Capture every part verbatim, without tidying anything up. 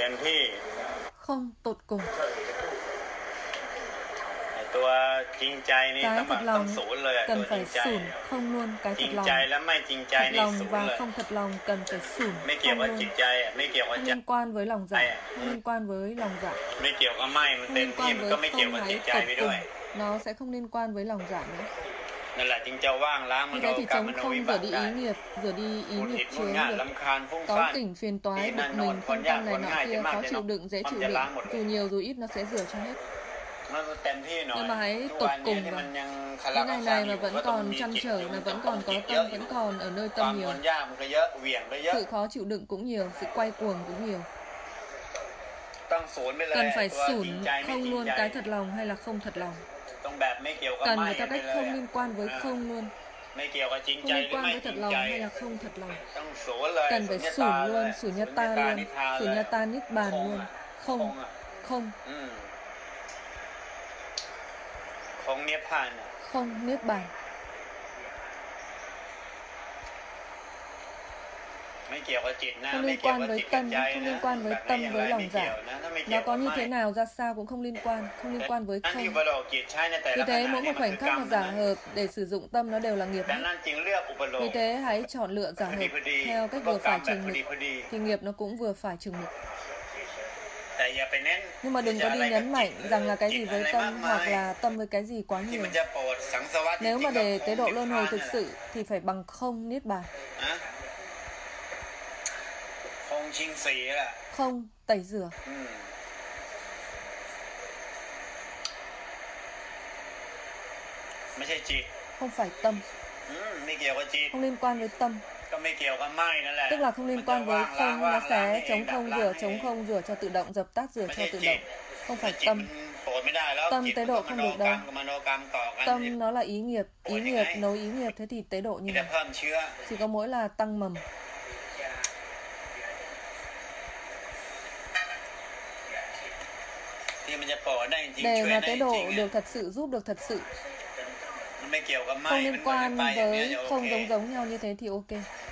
ต็มที่ không tột cùng. ตัวจริงใจนี่ Cái ต้อง thật ต้อง lòng ศูนย์เลยอะตัว cần จริ phải งใจ sủn không luôn. Cái จริ thật ง lòng, ใจและไม่จริงใจ thật นี่ lòng ศูนย์ và เลย không thật lòng cần phải sủn ไม่เกี่ยว không กับจิ luôn. ตใจอะไม่เกี่ยวกับ Không ใจ liên quan với lòng dạ, Ai ạ? không liên quan với lòng dạ, ไม่เกี่ยวกับไม่มัน không เต็ม liên ที่ quan มัน với ก็ไม่เกี่ยว không กับจิต hãy ใจ tột ไป cùng. ด้วย Nó sẽ không liên quan với lòng dạ nữa. นั่นแหละจึงจะว่างล้างม Như โน thế thì กรรมม trống โน không วิ rửa บาก đi ได้ ý nghiệp, rửa đi ý หงุดห nghiệp งิดงุน chướng ง่าน được. รำคาญฟุ้ง Có ซ่าน kỉnh phiền toái, Ý bực nan mình, nôn, phân con nhát, tâm này con nọ ngay, kia, cái khó mặt này chịu nó- đựng, dễ con chịu จะ đựng. ล้างหมดเลย Dù nhiều dù ít nó sẽ rửa cho hết. มันเต็มที่หน่อย Nhưng mà hãy ทุก tột วันนี้ cùng ที่ vào. มันยังคา Cái ราคา ngày ซัง này อ mà ยู่ vẫn ก็ต้อง còn มี trăn จิต trở, มั là น vẫn ต้อง còn จิ có ตเยอะ tâm, อยู่ vẫn còn ở nơi ควา tâm ม nhiều. ทนยากมันก็เยอะเหวี่ยงก็เยอะ Sự khó chịu đựng cũng nhiều, sự quay cuồng cũng nhiều. ต้องศูนย์ไปเลย Cần phải ตัวจริ sủn งใจไม่ không จริง luôn ใจ cái thật lòng hay là không thật lòng. ต้องแบบไม่เกี่ยวกับ Cần ไม่ phải theo ไป cách เลย không liên quan với อ่า không luôn. ไม่เกี่ยวกับจริง Không ใจ liên หรือ quan ไม่ với จริ thật ง lòng ใจ hay là không thật lòng. ต้องศูนย์เลย Cần phải สุญญตา sủn เลย luôn, sunyata สุญญตา luôn, นิทานเลย sunyata niết bàn คง luôn. อะ Không, คงอะ không, อืมคงเนียพานอะ không niết bàn. ไม่เกี่ยวกับจิตนะ Không ไม่ liên เกี่ยว quan กับ với จิตกับ tâm, ใจ không นะ liên quan với แบบนี้ tâm อย่างไร với ไม่ lòng เกี่ยว dạ. นะถ้าไม่เกี่ย Nó ว có กับ như ไม่ thế nào ra sao cũng không liên quan, không liên quan với นั่นที่ không. อุปโลกจิตใช้ในแต่ Vì ละข thế ณะ mỗi นี่ một มันคื khoảnh อกร khắc รม mà นะ giả hợp để sử dụng tâm nó đều là nghiệp ดัง hết. นั้นจึงเลือกอุปโล Vì ก thế hãy chọn lựa giả พอดี hợp พอดี theo cách ก็ vừa กรรม phải แบบ chừng พอดี mực พอดี thì nghiệp nó cũng vừa phải chừng mực. แต่อย่าไปเน้น Nhưng mà đừng có đi nhấn mạnh rằng là cái gì với tâm hoặc là tâm với cái gì quá ที่ nhiều. มันจะโปรดสังสวัสดิ์ Nếu จริ mà งๆก็ để ค tế ง độ นิพ luân พา hồi น thực นั่นแหละ sự thì phải bằng không niết bàn, นะคงชิงสีแหละ không tẩy rửa. อืมไม่ใช่จิต Không phải tâm, อืมไม่เกี่ยวกับจิต không liên quan với tâm. ก็ไม่เกี่ยวกับไม่นั่นแหละ Tức là không liên quan với không, nó sẽ chống không rửa, chống không rửa cho tự động, dập tắt rửa ไม่ cho ใช่ tự จิต động. Không แต่ phải จิต tâm. มันโปรดไม่ได้แล้ว Tâm จิต tế มัน độ ก็ม không โน được กรร đâu. มกับมโนกรรมต่อกัน Tâm nó là ý nghiệp, ý Ủa, nghiệp này. nối ý nghiệp, thế thì tế độ มี như แต่ nào? เพิ่มเชื้อ Chỉ có mỗi là tăng mầm. ที่มันจะโปรดได้จริง Để ช่วย mà ได้ tế จ độ ริง được thật sự, giúp được thật sự, มันไม่เกี่ยวกับไม่ không มั liên นเหมือน quan ไปอย่างเนี้ย với จะโอ không เค giống giống nhau như thế thì ok.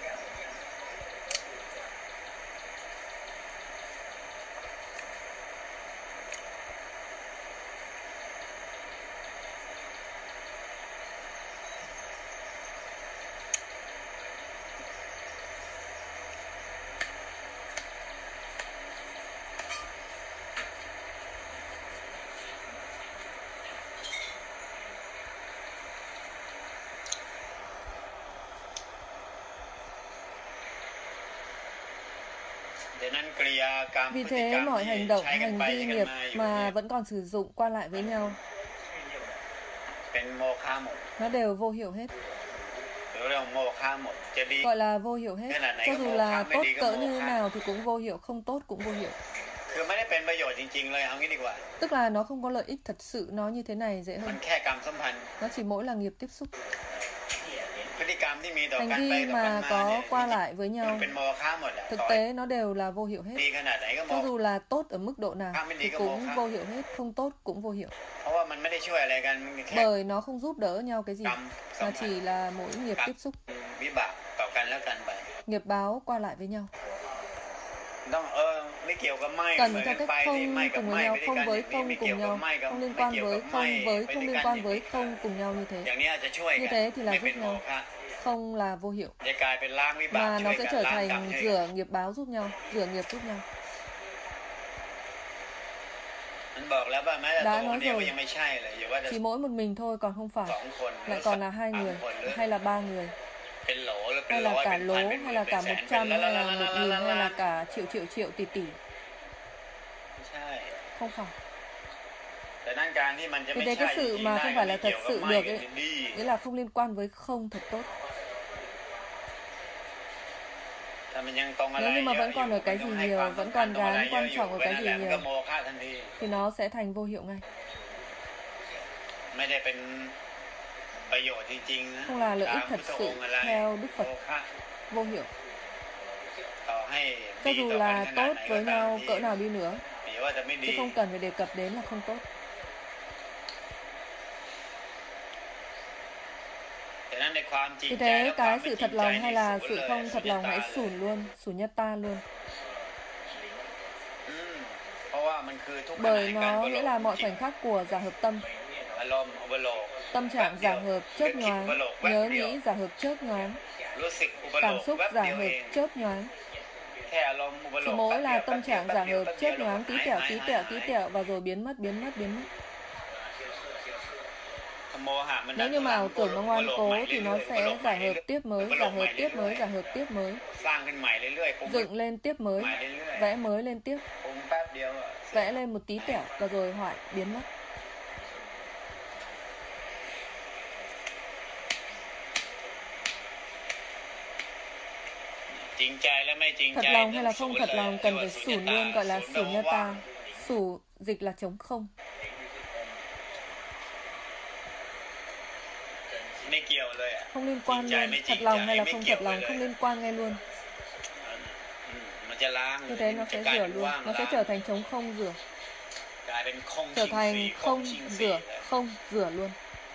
เดี๋ยวนั้นกริยากรรม Vì พฤติกรร thế ม mọi ที่ hành động, ใช้กัน hành ไป vi ใช้กัน nghiệp มาอยู่ mà เนี่ย vẫn còn sử dụng qua lại với nhau, เป็นโมฆะหมด nó đều vô hiệu hết. หรือเรียกว่าโมฆะหมดจะดี Gọi là vô hiệu hết. Thế là này Cho có dù mô là khá, mới tốt đi có cỡ mô như thế khá. nào thì cũng vô hiệu, không tốt cũng vô hiệu. คือไม่ได้เป็นประโยชน์จริงๆเลยเอางี้ดีกว่า Tức là nó không có lợi ích thật sự, nói như thế này dễ มั hơn. นแค่กรรมสัมพันธ์ Nó chỉ mỗi là nghiệp tiếp xúc. พฤติกรรมที่มีต่อ Hành กันไป vi ต่อกัน mà มาเนี่ย có qua lại với มัน nhau, เป็นโมฆะหมดแหละ thực ต่อ tế nó đều là vô hiệu ดี hết. ขนาดไหนก็โม Cho dù là tốt ở mức độ nào Khá mới đi thì có cũng mô khá. vô hiệu hết, không tốt cũng vô hiệu. เพราะว่ามันไม่ได้ช่วยอะไรกันมันแค่ Bởi nó không giúp đỡ nhau cái gì, กรรมสัม mà พัน chỉ ธ์ là mỗi nghiệp กรรม tiếp xúc, วิบากต่อกันแล้วกันไป nghiệp báo qua lại với nhau. ต้องเออไม่เกี่ยวกับไม่ Cần เหมือน theo กัน cách ไปที่ không ไม่กับ cùng ไม่ với nhau, ไปด้วย không กัน với อย่างนี้ không ไม่เกี่ยว cùng กับ nhau, ไม่กับ không liên ไม่ quan เกี่ยว với กับไม่ không với ไป không ด้วย liên กัน quan với không cùng nhau như อ thế. ย่างนี้อาจจะช่วย Như กัน thế thì là ไม่เป็น giúp โม nhau, ฆะ không là vô hiệu, จะกลายเป็นล้างวิบาก mà ช่ว nó ย sẽ กัน trở ล้างกรรม thành ช่วยกัน rửa nghiệp báo giúp nhau, rửa nghiệp giúp nhau. มันบอกแล้วว่าแม้แต่ Đã ตัว nói เดียว rồi. ก็ยังไม่ใช่เลยอย่าว่าจะ Chỉ mỗi một mình thôi còn không ส phải, องคนหรือ lại còn là hai สาม người คนหรือ hay là ba người, เป็นโหลหรือเป็น hay ร้อ là ย cả เป็นพั lố นเป็นหมื่ hay น là เป็น cả แส một นเป็น trăm ล้าน hay ล้าน là ล้าน một ล้าน nghìn ล้าน hay ล้า là น cả triệu triệu triệu tỷ tỷ, ไม่ใช่ không phải. แต่นั่นการที่มันจะ Vì ไม่ thế ใช่ cái จริ sự งๆ mà ได้ không ก็ phải ไม่ là เกี่ thật ยวกับ sự ไม่ được กับ ấy, ดี nghĩa là không liên quan với không thật tốt. ถ้ามันยังตรงอะไร Nếu như mà เยอะ vẫn อยู่ còn ở มัน cái ต้อ gì งให้ nhiều, ความ vẫn สำคัญ còn ตรงอะไร gán เยอะ quan อยู่ trọng ở ก็ cái นั่น gì แหละมันก็ nhiều โมฆะทันที thì nó sẽ thành vô hiệu ngay, ไม่ได้เป็นประโยชน์จริงๆนะ không là lợi ตาม ích พุท thật ธอ sự งค์อะไร theo Đức โม Phật, ฆะ vô hiệu. ต่อให้ Cho ดี dù ต่อกัน là ขนาด tốt ไหนก็ với ตาม nhau ที่ cỡ nào đi nữa, หรือว่าจะไม่ดี chứ không cần phải đề cập đến là không tốt. แต่นั้นในความจริง Vì ใจ thế และความ cái ไม่ sự จริ thật งใจ lòng นี่ hay ศู là นย์ sự เลย không สุญ thật ญ lòng ตา hãy เลย sủn luôn, sunyata luôn. อืม Bởi nó nghĩa là mọi khoảnh khắc của giả hợp tâm. Tâm trạng giả hợp chớp nhoáng, nhớ nghĩ giả hợp chớp nhoáng, cảm xúc giả hợp chớp nhoáng. Chỉ mỗi là tâm trạng giả hợp chớp nhoáng tí tẹo tí tẹo tí tẹo và rồi biến mất biến mất biến mất. Nếu như mà ảo tưởng nó ngoan cố thì nó sẽ giả hợp tiếp mới, giả hợp tiếp mới, giả hợp tiếp mới, dựng lên tiếp mới, vẽ mới lên tiếp, vẽ lên một tí tẹo và rồi hoại biến mất. Thật lòng hay là không thật lòng cần phải xủn luôn, gọi là xủn nha ta. Xủ dịch là trống không. Không liên quan luôn, thật lòng hay là không thật lòng, không liên quan ngay luôn. Như thế nó sẽ rửa luôn, nó sẽ trở thành trống không rửa. Trở thành không rửa, không rửa luôn.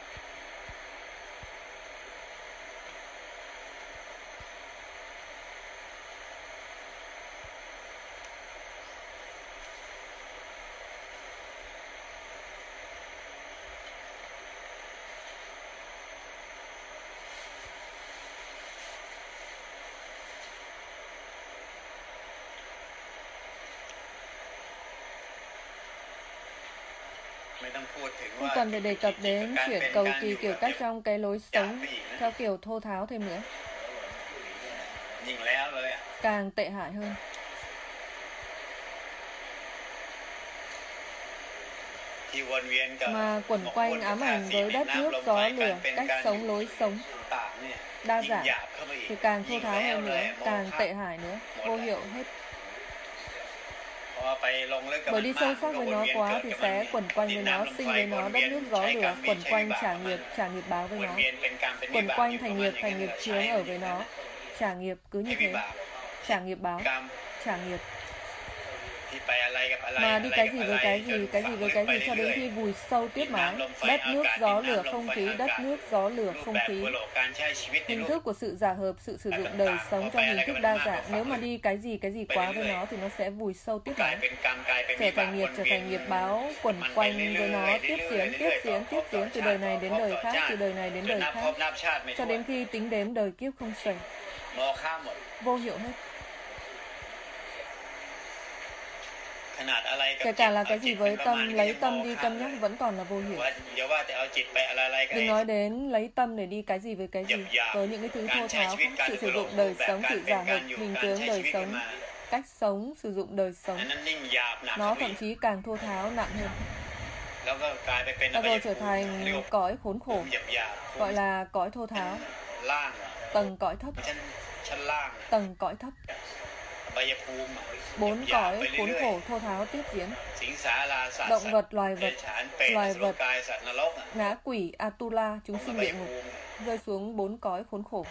Không cần phải đề cập đến chuyện cầu kỳ kiểu cách trong cái lối sống theo kiểu thô tháo thêm nữa. Càng tệ hại hơn. Mà quẩn quanh ám ảnh với đất nước gió lửa, cách sống lối sống đa dạng thì càng thô tháo hơn nữa, càng tệ hại nữa, vô hiệu hết. Bởi đi sâu sắc với nó quá thì sẽ quẩn quanh với nó, sinh với nó, đất nước gió lửa, quẩn quanh trả nghiệp, trả nghiệp báo với nó, quẩn quanh thành nghiệp, thành nghiệp chướng ở với nó, trả nghiệp cứ như thế, trả nghiệp báo, trả nghiệp. Mà đi cái gì với cái gì, cái gì với cái gì cho đến khi vùi sâu tiếp mãi. Đất nước gió lửa không khí, đất nước gió lửa không khí. Hình thức của sự giả hợp, sự sử dụng đời sống trong hình thức đa dạng. Nếu mà đi cái gì cái gì quá với nó thì nó sẽ vùi sâu tiếp mãi. Trở thành nghiệp, trở thành nghiệp báo, quẩn quanh với nó, tiếp diễn, tiếp diễn, tiếp diễn từ đời này đến đời khác, từ đời này đến đời khác. Cho đến khi tính đếm đời kiếp không xuể. Vô hiệu hết. Kể cả là cái gì với tâm, lấy tâm đi cân nhắc vẫn còn là vô hiệu. Đừng nói đến lấy tâm để đi cái gì với cái gì. Với những cái thứ thô tháo, sự sử dụng đời sống, sự giả hợp, hình tướng đời sống, cách sống, sử dụng đời sống, nó thậm chí càng thô tháo, nặng hơn. Và rồi trở thành cõi khốn khổ, gọi là cõi thô tháo, tầng cõi thấp, tầng cõi thấp. Bốn cõi khốn khổ thô tháo tiếp diễn. Động vật, loài vật, loài vật, ngã quỷ, Atula, chúng sinh địa ngục, rơi xuống bốn cõi khốn khổ.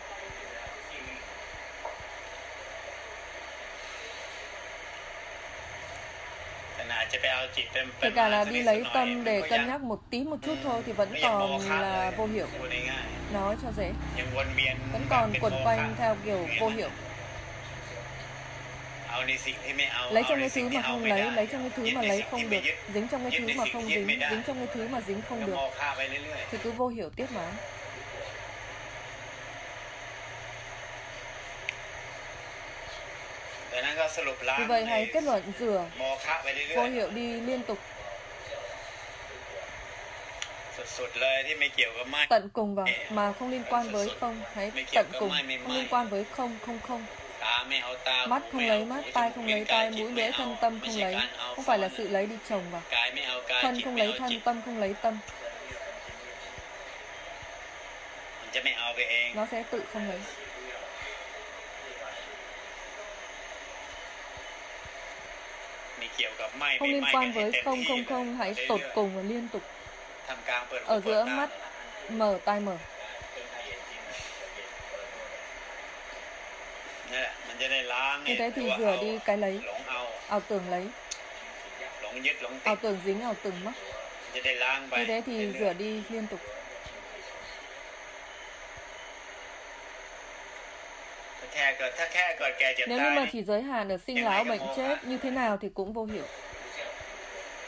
Kể cả là đi lấy tâm để cân nhắc một tí một chút thôi thì vẫn còn là vô hiệu. Nói cho dễ. Vẫn còn quẩn quanh theo kiểu vô hiệu. Lấy trong cái thứ mà không lấy, lấy trong cái thứ mà lấy không được, dính trong cái thứ mà không dính, dính trong cái thứ mà dính không được, thì cứ vô hiệu tiếp mà. Vì vậy hãy kết luận rửa vô hiệu đi liên tục, tận cùng vào mà không liên quan với không. Hãy tận cùng, không liên quan với không, không không. Mắt không lấy mắt, tai không lấy tai, mũi lưỡi thân tâm không lấy. Không phải là sự lấy đi chồng vào. Thân không lấy thân, tâm không lấy tâm. Nó sẽ tự không lấy. Không liên quan với không không không, hãy tột cùng và liên tục. Ở giữa mắt mở, tai mở. Như thế thì rửa đi cái lấy, ảo tưởng lấy, ảo tưởng dính, ảo tưởng mắc. Như thế thì rửa đi liên tục. Nếu như mà chỉ giới hạn ở sinh lão bệnh chết, như thế nào thì cũng vô hiệu.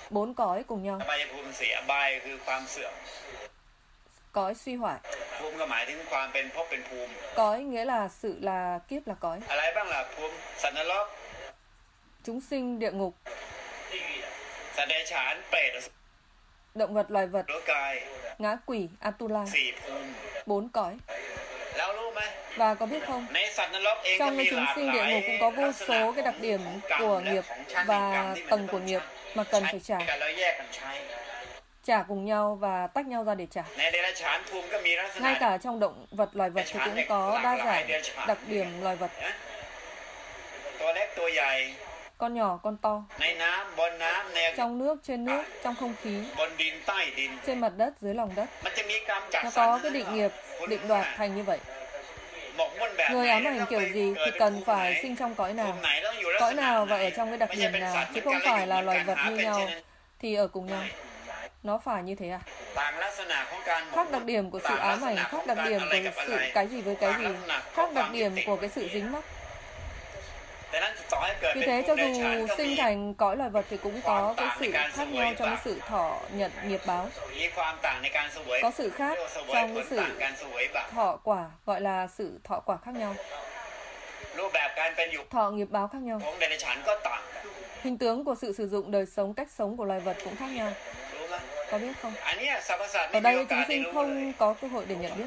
bốn cõi cùng nhau. อบายภูมิเสียอบายคือความเสื่อม Cõi suy hoại. ภูมิก็หมายถึงความเป็นภพเป็นภูมิ Cõi nghĩa là sự là kiếp là cõi. อะไรบ้างล่ะภูมิสัตว์นรก Chúng sinh địa ngục, สัตว์เดรัจฉานเปรต động vật loài vật, หรือกาย ngã quỷ, Atula, สี่ภูมิ bốn cõi. แล้วรู้ไหม Và có biết không, ในสัตว์นรกเองก็ trong มี cái ห chúng ลาก sinh ห địa ลาย ngục cũng có ลั vô กษณะ số ข cái อง đặc điểm กรรม của และ nghiệp ของชาติกรร và มที่มัน tầng จะต้ của อง nghiệp ใช้ mà cần ใช้ phải trả. กันแล้วแยกกันใช้ Trả cùng nhau và tách nhau ra để trả. ในเดรัจฉานภูมิก็มีลักษณะ Ngay cả trong động vật loài vật thì cũng có đa dạng đặc điểm loài vật. ตัวเล็กตัวใหญ่ Con nhỏ, con to. ในน้ำบนน้ำใน Trong nước, trên nước, trong không khí, บนดินใต้ดิน trên mặt đất, dưới lòng đất. มันจะมีกรรมจัด Nó สรร có cái định nghiệp, định đoạt thành như vậy. หมกมุ่นแบบ Người ไหน ám ảnh kiểu gì เกิ thì ดเป็น cần ภูมิ phải ไหน sinh trong cõi ภู nào, มิไหนต้องอยู่ลักษ cõi ณะ nào ไหน và ở trong cái đặc ไม่ใช่ điểm เป็น nào, สัตว์เหมื chứ อนกั không นแล้วอ phải ยู่เหมื là อนกัน loài vật หา như เป็น nhau เช่นนั้น thì ở cùng nhau. Nó phải như thế à? ต่างลักษณะของการหมก Khác đặc điểm của sự ám ảnh, khác đặc điểm của sự cái gì với cái gì, khác đặc điểm của cái sự dính mắc. แต่นั้นต่อให้เกิด Vì เป็น thế ภู cho มิเดรัจฉาน dù ก็มี sinh thành cõi loài vật thì cũng có cái sự khác nhau trong cái sự thọ nhận nghiệp báo. มีความต่างในการเสวย Có sự khác เรียกว่าเสวย trong ผ cái ล sự ต่างการเสวยบาป thọ quả, gọi là sự thọ quả khác nhau, รูปแบบการเป็นอยู่ thọ nghiệp báo khác nhau. ของเดรัจฉานก็ต่างกัน Hình tướng của sự sử dụng đời sống, cách sống của loài vật cũng khác nhau. รู้ไหม Có biết không? อันเนี้ยสรรพสัตว์ Ở ไม่มีโอ đây กา chúng สได้ sinh รู้เลย không có cơ hội để nhận biết.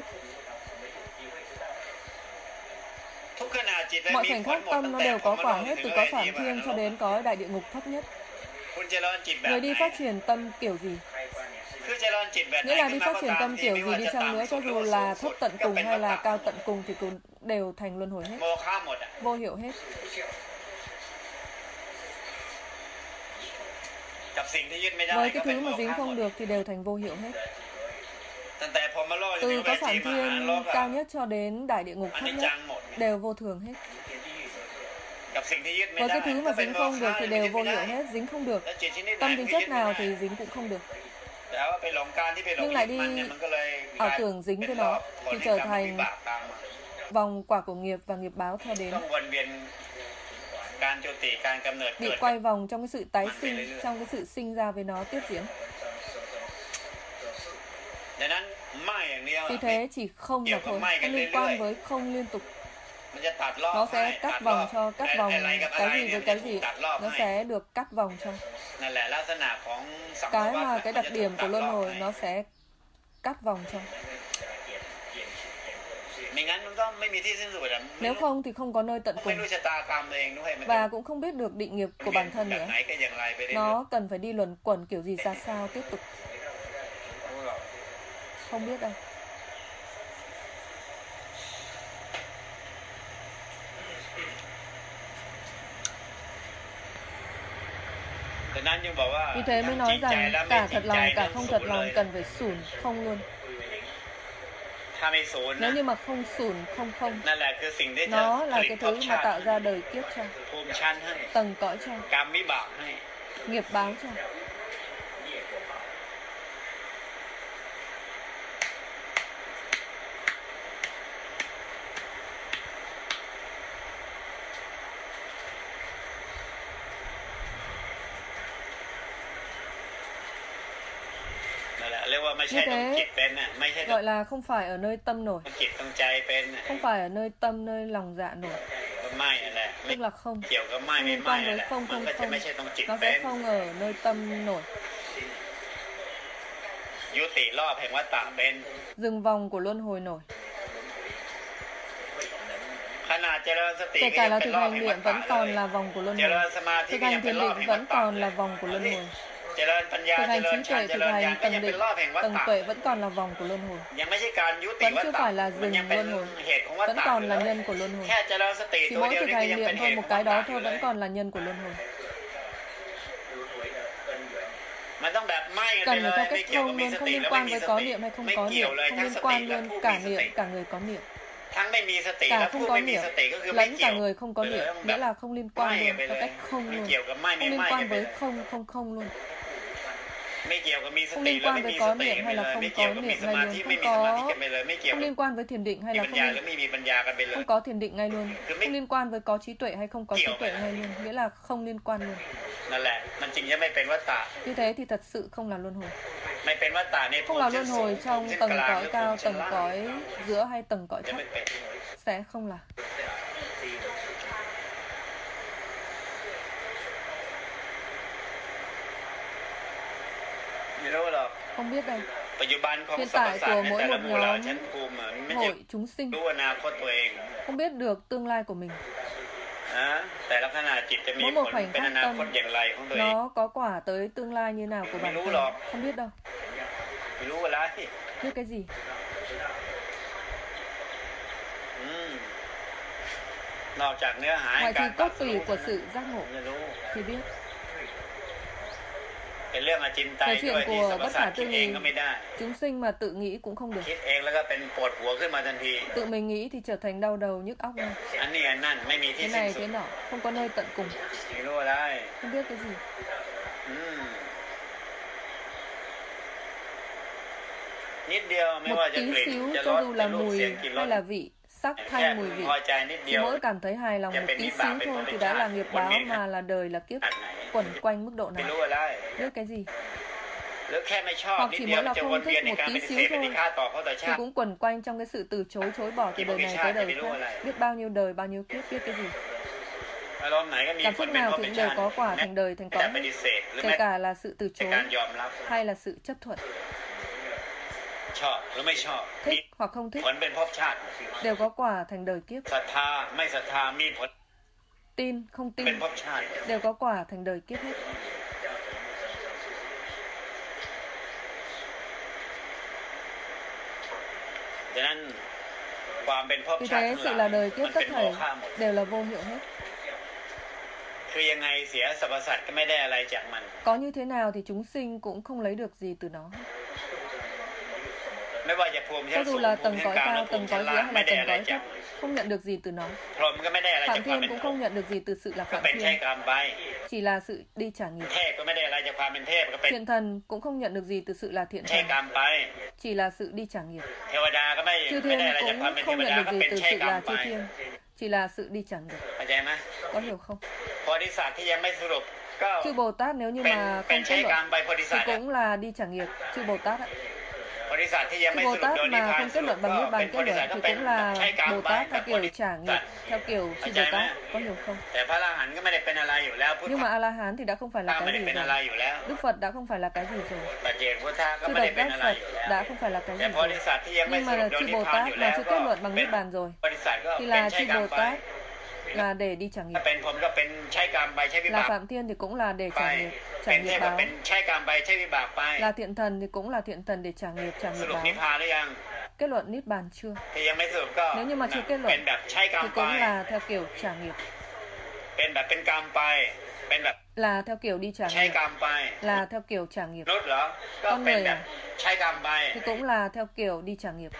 ทุกขณะจิต Mọi มี khoảnh ผล khắc หมด tâm ตั้ง nó แต่ đều พร có หมโล quả ก hết ถึ từ งเว cõi ที phạm มหา thiên น cho รก đến cõi đại địa ngục thấp nhất. คุณเจริญจิตแบบ Người ไห đi น phát triển tâm kiểu gì? คือเจริญจิตแบบไหน Nghĩa là ขึ้ đi นมา phát ก็ triển ตาม tâm ที่ kiểu ไม่ gì ว่า đi จะ chăng ต่ำ nữa, สุ cho ดหรือ dù ว่าสูง là สุ thấp ด tận ก็ cùng เป็น hay วัฏ là ฏะ cao tận cùng thì cũng đều thành luân hồi hết, โมฆะหมดอ่ะ vô hiệu hết. กับสิ่งที่ยึดไม่ได้ Với ก็ cái เป็น thứ โม mà ฆะ dính หม không ด được thì đều thành vô hiệu hết. ตั้งแต่พรหมโลกถึง Từ เว cõi ที phạm มหา thiên นรก cao nhất cho đến đại địa ngục อัน thấp นี้ nhất จังหมด đều vô thường hết. กับสิ่งที่ยึดไม่ Với ได้ cái thứ ก็ mà เป็น dính โม không ฆะ được thì ไม่ đều ยึด vô ไม่ได้ hiệu hết, dính không được. แล้วจิตชนิดไหน Tâm มัน tính ก็ chất ยึดไม่ nào ได้ thì dính cũng không được. แต่ว่าไปหลงการที่ไปหลง Nhưng ยึ lại ดมัน đi เนี่ยมันก็เลย ảo tưởng dính เป็น với รอบ nó ผล thì แห่ง trở กรรมวิ thành บากตามมา vòng quả của nghiệp và nghiệp báo theo đến, ต้องวนเวียนการจุติการกำเนิด bị เกิด quay vòng trong cái sự tái sinh, trong cái sự sinh ra với nó tiếp diễn. ดังนั้นไม่อย่างเดียว Vì thế chỉ không mà thôi, không liên quan với không liên tục. มันจะตัดรอบ Nó ให้ sẽ ตั cắt ดรอบ vòng cho, cắt แต่ vòng อะไรกับอะไร cái gì เนี่ย với มันจะ cái ถูก gì, ตัดรอบ nó ให้ sẽ được cắt vòng cho. นั่นแหละลักษณะของสัง Cái วัฏ mà น่ะ cái มัน đặc จะถู điểm ก của ตัด luân รอบ hồi ให้ nó sẽ cắt vòng cho. ไม่งั้นมันก็ไม่มีที่สิ้นสุดอ่ะไม่ Nếu รู้ không thì không có nơi tận ไม่ cùng รู้ชะตากรรมตัวเองด้วยมัน và cũng không biết được định nghiệp จะ của เวียน bản thân แบบ nữa. ไหนก็อย่างไรไปเรื่อย Nó cần phải đi luẩn quẩn kiểu gì ra sao tiếp tục. Không biết đâu. ๆดังนั้นยังบอกว่า Vì thế mới จริ nói งใจ rằng และไม่ cả จริ thật งใจ lòng, นั้ cả น không ศู thật นย์เล lòng ย cần phải sủn không luôn. ถ้าไม่ศูนย์ Nếu นะ như mà không sủn, không không, นั่นแหละคือสิ่งที่จะ nó ผ là ลิต cái ภพ thứ ชา mà ติ tạo ra đời kiếp cho, ภูมิชั้นให้ tầng cõi cho, กรรมวิบากให้ nghiệp báo cho. นั่นแหละเรียกว่าไม่ใช่ Như ต้องจิต thế เป็นน่ะไม่ใช่ต้อง gọi là không phải ở nơi tâm nổi, จิตต้องใจเป็นน่ะ không phải ở nơi tâm, nơi lòng dạ nổi, ก็ไม่นั่นแหละไม่ tức là không. เกี่ยวกับไม่ Không ไม่ liên ไม่ quan นั่น với แหละ không มัน không ก็จะ không, ไม่ใช่ต้องจิต nó เป็ sẽ น không ở nơi tâm nổi. ยุติรอบแห่งวัฏฏะเป็น Dừng vòng của luân hồi nổi. ขนาดเจริญสติ Kể ก็ยั cả ง là เป็น thực รอบ hành แห่งวั niệm ฏฏะ vẫn เล còn ย là vòng của luân เจริญ hồi. สมาธิ Thực ก็ยัง hành เป็น thiền รอบ định แห่งวัฏ vẫn ฏะ còn เล là ย vòng của luân hồi. เจริญปัญญา Thực เจ hành ริญ trí ฌาน tuệ, เจ thực ริญญาณ hành ก็ยั tầng งเป็น định, รอบแห่งวัฏ tầng ฏะ tuệ vẫn còn là vòng của luân hồi. ยังไม่ใช่การยุติ Vẫn วัฏ chưa ฏะ phải là มัน dừng ยังเป็น luân hồi, เหตุของวัฏ vẫn ฏะ còn อยู่ là เลย nhân của luân hồi. แค่เจริญสติ Chỉ ตัว mỗi เดียว thực นี่ก็ hành ยังเป็น niệm เห thôi, ตุข một องวัฏ cái ฏะ đó อยู่ thôi เลย vẫn còn là nhân của luân hồi. มันต้องแบบไม่กันไป Cần เล phải ย theo ไม่ cách เกี่ยวกับ không มี luôn, ส không ติ liên และไม่ quan มี với ส có ติ niệm hay không ไม่ có เกี่ยว niệm, เลย không ทั้ง liên สติ quan และ luôn ผู้ cả มีส niệm, ติ cả người có niệm, ทั้งไม่มีสติและ cả ผู้ không có ไม่มี niệm, สติก็คือไม่ lẫn เกี่ย cả ว người không có เอ niệm, อต้องแบ nghĩa บ là không liên ไม่ quan กัน luôn, ไปเล theo ย cách không ไม่ luôn, เกี่ยวกับไม่ไม่ không liên ไม่กัน quan ไปเล với ย không không không luôn, ไม่เกี่ยวกับมีส không ติ liên และ quan ไม่ với มีส có ติ niệm ไป hay เล là ย ไม่ không เกี่ยว có กับมี niệm ส ngay มา luôn, ธิ không ไม่มีสมาธิกัน có ไปเลยไม่เกี่ยว không liên quan với thiền định hay มี là ปัญ không ญา liên, หรือไม่มีปัญญากันไปเลย không có thiền định ngay luôn, không liên quan với có trí tuệ hay không có trí Kiểu tuệ vậy. ngay luôn, nghĩa là không liên quan luôn. นั่นแหละมันจึงจะไม่เป็นวัฏฏะ Như thế thì thật sự không là luân hồi, ไม่เป็นวัฏฏะในภู không มิ là ชั้น luân สูง hồi ภู trong มิชั้น tầng กลาง cõi หรือภู cao, มิชั้น tầng ล่าง cõi giữa hay tầng cõi จะ thấp ไม่เป็น sẽ không là. ไม่รู้หรอก Không biết đâu. Hiện tại của mỗi một nhóm hội chúng sinh không biết được tương lai của mình. Mỗi một khoảnh khắc tâm nó có quả tới tương lai như nào của bản thân, không biết đâu. Biết cái gì? Ngoại trừ cốt tủy của sự giác ngộ thì biết. Cái chuyện của bất khả tư nghị, chúng sinh mà tự nghĩ cũng không được. Tự mình nghĩ thì trở thành đau đầu nhức óc ngay. Thế này thế nọ, không có nơi tận cùng. Không biết cái gì. Một tí xíu cho dù là mùi hay là vị, sắc, thanh, mùi vị, chỉ mỗi cảm thấy hài lòng một tí xíu thôi thì đã là nghiệp báo mà là đời là kiếp, quẩn quanh mức độ nào. Biết cái gì? Hoặc chỉ mỗi là không thích một tí xíu thôi thì cũng quẩn quanh trong cái sự từ chối chối bỏ từ đời này tới đời khác. Biết bao nhiêu đời, bao nhiêu kiếp, biết cái gì? Cảm xúc nào thì cũng đều có quả thành đời thành cõi, kể cả là sự từ chối hay là sự chấp thuận. Thích hoặc không thích đều có quả thành đời kiếp. Tin không tin đều có quả thành đời kiếp hết. Vì thế sự là đời kiếp tất thảy đều là vô hiệu hết. Có như thế nào thì chúng sinh cũng không lấy được gì từ nó. Cho dù là tầng cõi cao, tầng cõi giữa hay là tầng cõi thấp, không nhận được gì từ nó. Phạm Thiên cũng không nhận được gì từ sự là Phạm Thiên, chỉ là sự đi trả nghiệp. Thiện thần cũng không nhận được gì từ sự là thiện thần, chỉ là sự đi trả nghiệp. Chư thiên cũng không nhận được gì từ sự là chư thiên, chỉ là sự đi trả nghiệp. Có hiểu không? Chư Bồ Tát nếu như mà không kết luận thì cũng là đi trả nghiệp. Chư Bồ Tát ạ. Chư Bồ Tát mà không kết luận bằng niết bàn kết luận thì cũng là Bồ Tát theo kiểu trả nghiệp, theo kiểu chư Bồ Tát, có hiểu không? Nhưng mà A-la-hán thì đã không phải là cái gì rồi. Đức Phật đã không phải là cái gì rồi. Chư Độc Giác Phật đã không phải là cái gì rồi. Nhưng mà là chư Bồ Tát mà chưa kết luận bằng niết bàn rồi thì là chư Bồ Tát là để đi trả nghiệp. Là Phạm Thiên thì cũng là để trả nghiệp, trả nghiệp báo. Là thiện thần thì cũng là thiện thần để trả nghiệp, trả nghiệp báo. Kết luận niết bàn chưa? Nếu như mà chưa kết luận thì cũng là theo kiểu trả nghiệp, là theo kiểu đi trả nghiệp, là theo kiểu trả nghiệp. Con người à? Thì cũng là theo kiểu đi trả nghiệp.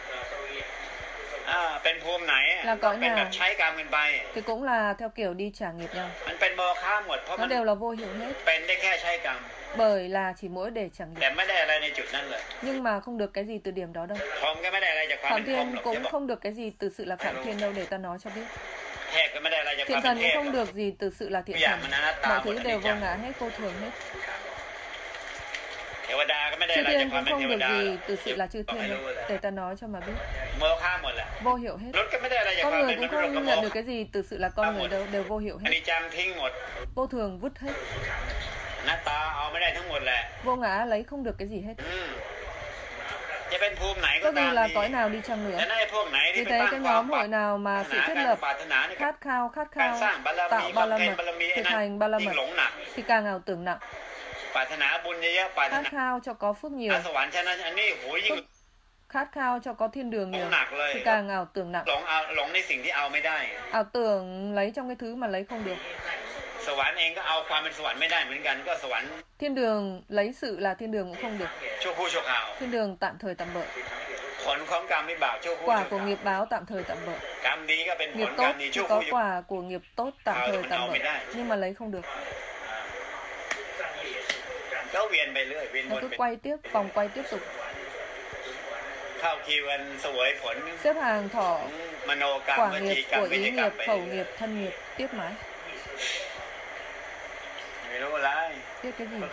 Là cõi nào thì cũng là theo kiểu đi trả nghiệp nhau. Nó đều là vô hiệu hết, bởi là chỉ mỗi để trả nghiệp. Nhưng mà không được cái gì từ điểm đó đâu. Phạm Thiên cũng không được cái gì từ sự là Phạm Thiên đâu, để ta nói cho biết. Thiện thần cũng không được gì từ sự là thiện thần. Mọi thứ đều vô ngã hết, vô thường hết. Chư thiên cũng không được gì từ sự là chư thiên đâu, để ta nói cho mà biết. Vô hiệu hết. Con người cũng không nhận được cái gì từ sự là con người đâu, đều vô hiệu hết. Vô thường vứt hết. Vô ngã lấy không được cái gì hết. Có dù là cõi nào đi chăng nữa. Vì thế cái nhóm hội nào mà sự thiết lập, khát khao, khát khao, tạo ba la mật, thực hành ba la mật, thì càng ảo tưởng nặng. Khát khao cho có phước nhiều, phước, khát khao cho có thiên đường nhiều, thì càng ảo tưởng nặng. Ảo tưởng lấy trong cái thứ mà lấy không được. Thiên đường lấy sự là thiên đường cũng không được. Thiên đường tạm thời tạm bợ. Quả của nghiệp báo tạm thời tạm bợ. Nghiệp tốt thì có quả của nghiệp tốt tạm thời tạm bợ, nhưng mà lấy không được. Nó cứ quay tiếp, vòng quay tiếp tục. Xếp hàng thọ quả nghiệp của ý nghiệp, khẩu nghiệp, thân nghiệp, tiếp mãi. Biết cái gì?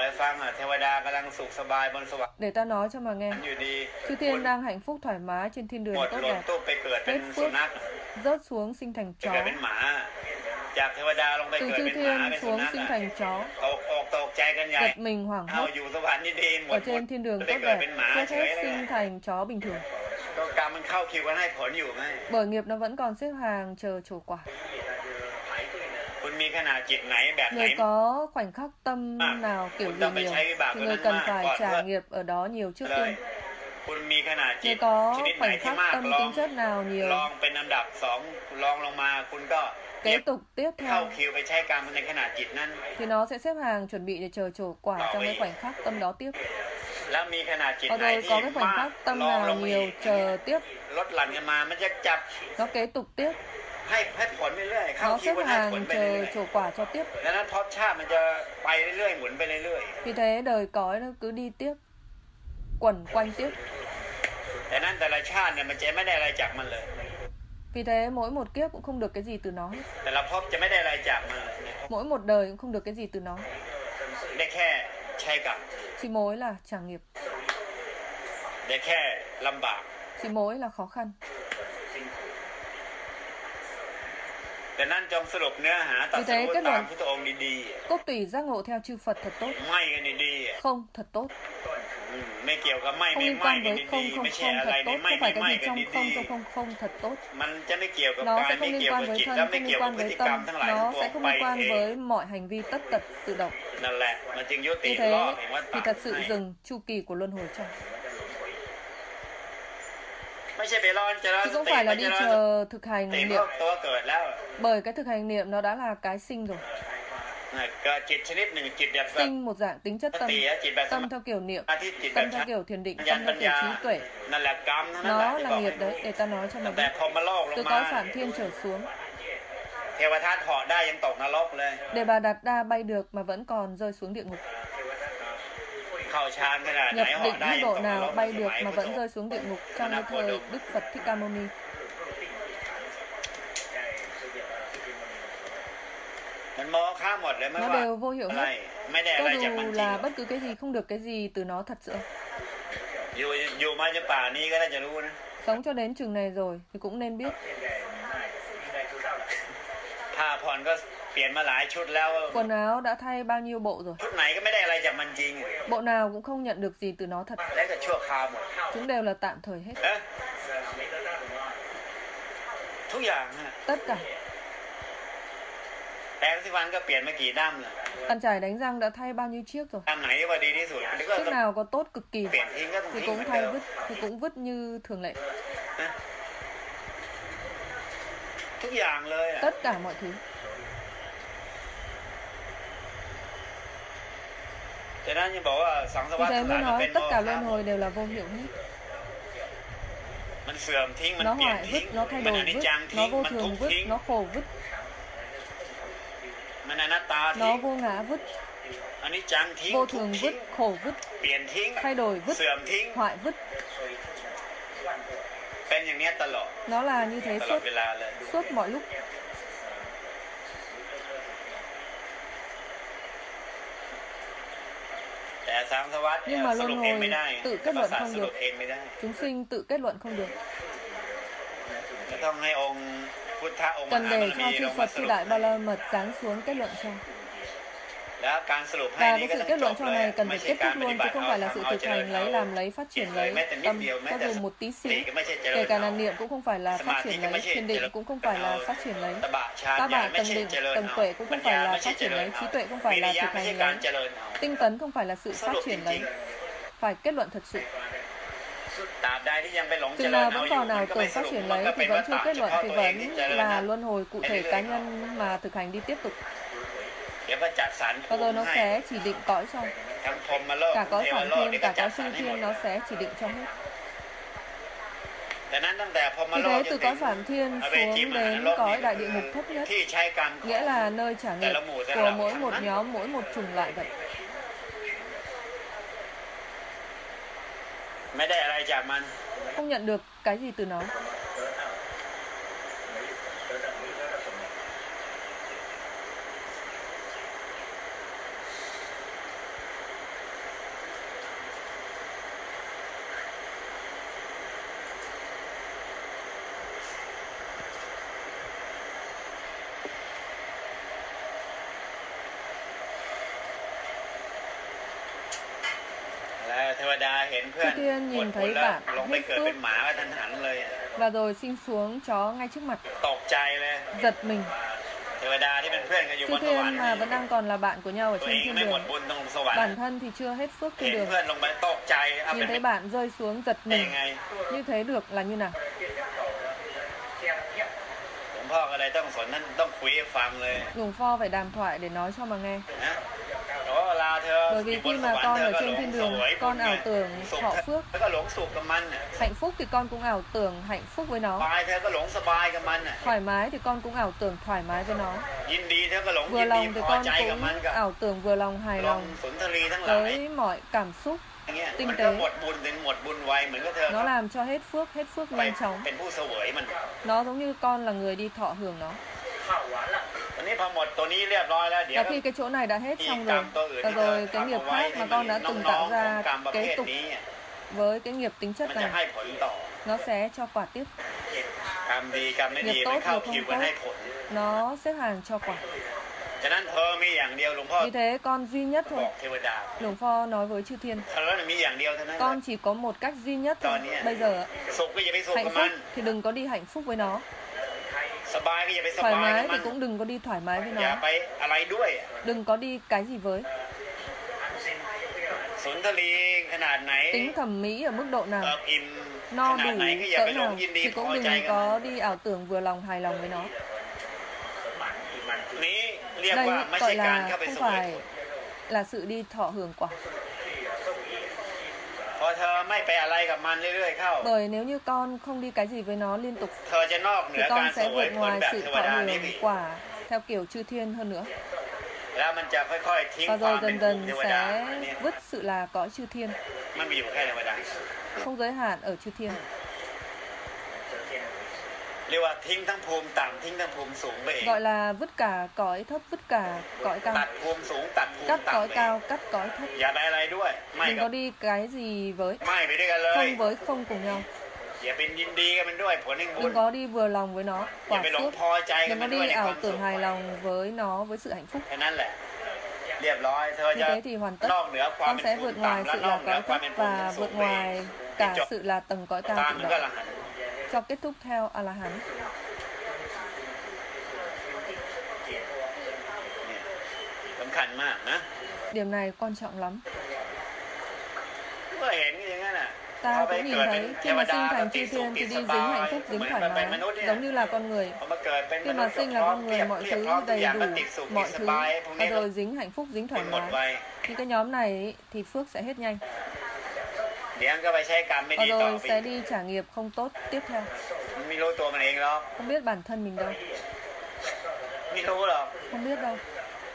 Để ta nói cho mà nghe. Chư thiên đang hạnh phúc thoải mái trên thiên đường tốt đẹp, hết phước, rớt xuống sinh thành chó. Từ chư thiên xuống sinh thành chó, ใจกันใหญ่ giật mình hoảng เอา hốt. อยู่สวรรค์ดีๆหม Ở ดหมด trên thiên đường ไป tốt เกิด đẹp, เป็นหมา trước เฉย hết เลย sinh thành chó bình thường. ก็กรรมมันเข้าคิวกันให้ผลอยู่ไหม Bởi nghiệp nó vẫn còn xếp hàng chờ trổ quả. คุณมีขนาดจิตไหนแบบไหน Người có khoảnh khắc tâm nào kiểu gì nhiều thì người cần phải trả nghiệp ở đó nhiều trước เลย tiên. คุณมีขนาดจิ Người ต có ชนิดไหน khoảnh ที่ khắc มาก tâm ลอง tính chất nào ล nhiều, องเป็นอันดับสองลองลงมาคุณก็ kế tục tiếp เข้า theo คิวไปใช้กรรมในขนาดจิตนั้น thì nó sẽ xếp hàng chuẩn bị để chờ trổ quả trong cái khoảnh khắc tâm đó tiếp. แล้วมีขนาดจิต Ở ไหน rồi ที่ có cái มา khoảnh ก khắc tâm ลองล nào งมาอี nhiều ก chờ tiếp, ลดหลั่นกันมามันจะจับ nó kế tục tiếp, ให้ให้ผลไปเรื่อยเข้า nó คิว xếp กันให้ผล hàng ไปเรื่อย chờ trổ quả cho tiếp. ดังนั้นท็อปชาติมันจะไปเรื่อยๆหมุนไปเรื่อย Vì thế đời cõi nó cứ đi tiếp, quẩn quanh tiếp. ๆแต่นั้นแต่ละชาติเนี่ยมันจะไม่ได้อะไรจากมันเลย Vì thế mỗi một kiếp cũng không được cái gì từ nó hết. แต่ละภพจะไม่ได้อะไรจากมันเลย Mỗi một đời cũng không được cái gì từ nó. ได้แค่ใช้กรรม Chỉ mỗi là trả nghiệp, ได้แค่ลำบาก chỉ mỗi là khó khăn. แต่นั้นจงสรุปเนื้อหาตัด Vì ส thế รุป kết ตาม luận พุทธองค์ดี cốt tủy giác ngộ theo chư Phật thật tốt, ๆไม่กันดี không thật tốt. ๆอืมไม่เกี่ยวกับไม่ Không ไม่ liên ไม่ quan กัน với ดี không ๆ không ไม่ใช่ không อะไร thật ใน tốt, ไม่ không ไม่ phải cái ไม่ gì กัน trong ดี không trong không không thật tốt. ๆมันจะไม่เกี่ยวกับ Nó กาย sẽ ไม่ không เกี่ย liên ว quan กับ với จิต thân, และไม่ không เกี่ย liên วกับ quan พฤ với ติกรรม tâm, ทั้งหลายทั้ง nó ปว sẽ ง không ไป liên quan เอง với mọi hành vi tất tật tự động. นั่นแหละมันจึงยุติ Vì รอบ thế แห่งวัฏ thì ฏะ thật sự ให้ dừng chu kỳ của luân hồi cho. ไม่ใช่ไปรอเจริญ Chứ ส không ติ phải ไป là เจ đi ริญ chờ thực ส hành ติ niệm. เพิ่มตัวเกิดแล้ว Bởi cái thực hành niệm nó đã là cái sinh rồi. เกิดจิตชนิดหนึ่งจิตแบบ Sinh một dạng tính chất ส tâm, ติจิตแบบส tâm มา theo kiểu niệm, ธิจิตแบบ tâm theo kiểu thiền định, ยัน tâm ปั theo ญ kiểu ญา trí tuệ. นั่นแหละกรรมทั้งนั้นแหละ Nó ที่บ là อก nghiệp đấy, để ta nói cho ตั้ mày งแต่ biết. พรหมโลกล Từ งมา cõi Phạm Thiên trở xuống, เทวทัตเหาะได้ยังตกนรกเลย để bà Đạt Đa bay được mà vẫn còn rơi xuống địa ngục. เข้าฌานขนาดไหน Nhập เหาะ định ได้ mức ยัง độ ตกนร nào ก bay ส được มัย mà พุท vẫn โธ rơi xuống địa ngục trong cái thời Đức Phật Thích Ca Mâu Ni. มันโมฆะหมดเลยไม่ Nó ว่า đều vô hiệu อะไร hết. ไม่ได้อะไร Cho จากมัน dù จริง là bất cứ cái gì không được cái gì từ nó thật sự. อยู่อยู่มาจนป่านนี้ก็น่าจะรู้นะ Sống cho đến chừng này rồi thì cũng nên biết. ผ้าผ่อนก็เปลี่ยนมาหลายชุดแล้ว Quần áo đã thay bao nhiêu bộ rồi. ชุดไหนก็ไม่ได้อะไรจากมันจริง Bộ nào cũng không nhận được gì từ nó thật. แล้วก็ชั่วคราวหมด Chúng đều là tạm thời hết. เอ๊ะทุกอย่างฮะ Tất cả. แปรงสีฟันก็เปลี่ยนมากี่ด้ามเลย Bàn chải đánh răng đã thay bao nhiêu chiếc rồi. ด้ามไหนว่าดีที่สุดก็ Chiếc ต้อง nào có tốt cực kỳ เปลี่ยนทิ้งก็ต้อง thì ทิ้ง cũng เหมือน thay เดิม vứt, thì cũng vứt như thường lệ. นะทุกอย่างเลยอะ Tất cả mọi thứ. ฉะนั้นยังบอกว่าสังสาร Vì วัฏ thế ทั้งหลาย mới มัน nói เป็น tất โม cả ฆะ luân hồi đều là vô hiệu hết. มันเสื่อมทิ้งมัน Nó เปลี่ยน hoại ทิ้ง vứt, nó thay มันอ đổi นิจ vứt, จัง nó ทิ้ง vô มันทุก thường ข์ vứt, ทิ้ง nó khổ vứt, มันอนัตตาทิ้ nó ง vô ngã vứt, อนิจจังทิ้ง vô ทุก thường ข์ทิ้ง vứt, khổ vứt, เปลี่ยนทิ้ง thay đổi vứt, เสื่อมทิ้ง hoại vứt. เป็นอย่างเนี้ยตลอด Nó là như thế ตลอด suốt, เวลาเลย suốt mọi lúc. แต่สังสารวัฏ Nhưng mà สรุป luân เองไม่ hồi ได้ tự kết ประ luận สาท không สรุป được. เองไม่ได้ Chúng sinh tự kết luận không được. จะต้องให้องค์พุทธะองค์ม Cần หาบาร để มี cho ล chư งมา Phật ส chư รุป Đại Ba La Mật giáng xuống kết luận cho. แล้วการสรุปให้ Và นี้ cái ก็ sự ต้อง kết จ luận บ cho เลย này cần ไม่ phải ใช่ kết การ thúc ปฏิ luôn บั chứ ติ không เอา phải là sự ทำเอา thực เจริญ hành เอา lấy làm lấy phát จิต triển เลย lấy แม้แต่นิด tâm, เดียวแม้ cho แต่ dù một tí ส xíu. ติก็ไม่ใช่เจริ Kể ญ cả เอา là niệm cũng không phải là ส phát มาธิ triển ก็ไม่ lấy, ใช่ thiền เจ định ริญ cũng không phải เอา là phát triển lấy, ตบะฌาน ta ญาณ bà ไม่ tầng ใช่ định, เจริญ tầng เอา tuệ cũng ปัญ không ญา phải là ไม่ใช่ phát เจ triển ริญ lấy, เอา trí tuệ không phải วิริ là ยะ thực ไม่ใช่ hành การ lấy, เจริญเอา tinh tấn không phải là sự ส phát รุปจ triển ริ lấy, ง phải kết luận thật sự. ๆตราบใดที่ยังไปหลงเจ Chừng ริญ nào เอา vẫn อยู่ còn มัน nào ก็ไม่ tưởng ส phát รุป triển มัน lấy ก็ thì เป็น vẫn วัฏ chưa ฏะ kết เฉ luận พาะ thì ตัวเอง vẫn ที่เจริญ là นะ luân hồi cụ thể cá nhân mà thực hành đi tiếp tục. เดี๋ยวก็จัดสรร Bao giờ nó ให้ sẽ chỉ định cõi cho. ทั้งพรหมโลก Cả เท cõi ว Phạm โลก Thiên, เดี๋ยวก็ cả จัด cõi สรร Chư ให้หมด Thiên nó sẽ chỉ định cho hết. แต่นั้นตั้งแต่พรหม Vì โลก thế จ từ นถึ cõi ง Phạm Thiên อเวจี xuống มหา đến โลก cõi นี่ đại địa ngục thấp nhất, ที่ใช้กรรมของ nghĩa là nơi trả Tại nghiệp là mùa ra của là mỗi thẳng một mắt. nhóm, mỗi một chủng loại vậy. ไม่ได้อะไรจากมัน Không nhận được cái gì từ nó. Chư Thiên nhìn thấy bạn hết phước và rồi sinh xuống chó ngay trước mặt, giật mình. Chư Thiên mà vẫn đang còn là bạn của nhau ở trên thiên đường, bản thân thì chưa hết phước thiên đường, nhìn thấy bạn rơi xuống giật mình, như thế được là như nào? Luồng Pho phải đàm thoại để nói cho mà nghe. Bởi vì khi mà con ở trên thiên đường, con ảo tưởng thọ phước, hạnh phúc thì con cũng ảo tưởng hạnh phúc với nó, thoải mái thì con cũng ảo tưởng thoải mái với nó, vừa lòng thì con cũng ảo tưởng vừa lòng hài lòng với mọi cảm xúc tinh tế. Nó làm cho hết phước, hết phước nhanh chóng. Nó giống như con là người đi thọ hưởng nó. Và khi cái chỗ này đã hết xong rồi, và rồi cái nghiệp khác mà con đã từng tạo ra kế tục với cái nghiệp tính chất này, nó sẽ cho quả tiếp. Nghiệp tốt, nghiệp không tốt, nó xếp hàng cho quả. Vì thế con duy nhất thôi. Luồng Pho nói với chư thiên, con chỉ có một cách duy nhất thôi. Bây giờ hạnh phúc thì đừng có đi hạnh phúc với nó, thoải mái thì cũng đừng có đi thoải mái với nó, đừng có đi cái gì với. Tính thẩm mỹ ở mức độ nào, no đủ cỡ nào thì cũng đừng có đi ảo tưởng vừa lòng hài lòng với nó. Đây gọi là không phải là sự đi thọ hưởng quả. Bởi nếu như con không đi cái gì với nó liên tục thì con sẽ vượt ngoài sự thọ hưởng quả theo kiểu chư thiên hơn nữa. Và rồi dần dần sẽ vứt sự là cõi chư thiên, không giới hạn ở chư thiên. Gọi là vứt cả cõi thấp, vứt cả cõi cao, cắt cõi cao, cắt cõi thấp. Đừng có đi cái gì với, không với không cùng nhau. Đừng có đi vừa lòng với nó, quả phước. Đừng có đi ảo tưởng hài lòng với nó, với sự hạnh phúc. Như thế thì hoàn tất. Con sẽ vượt ngoài sự là cõi thấp và vượt ngoài cả sự là tầng cõi cao tự động, cho kết thúc theo A-la-hán. Điểm này quan trọng lắm. Ta cũng nhìn thấy khi mà sinh thành chư thiên thì đi dính hạnh phúc, dính thoải mái, giống như là con người. Khi mà sinh là con người, mọi thứ đầy đủ, mọi thứ, và rồi dính hạnh phúc, dính thoải mái. Những cái nhóm này thì phước sẽ hết nhanh, và rồi sẽ đi trả nghiệp không tốt tiếp theo. Không biết bản thân mình đâu, không biết đâu.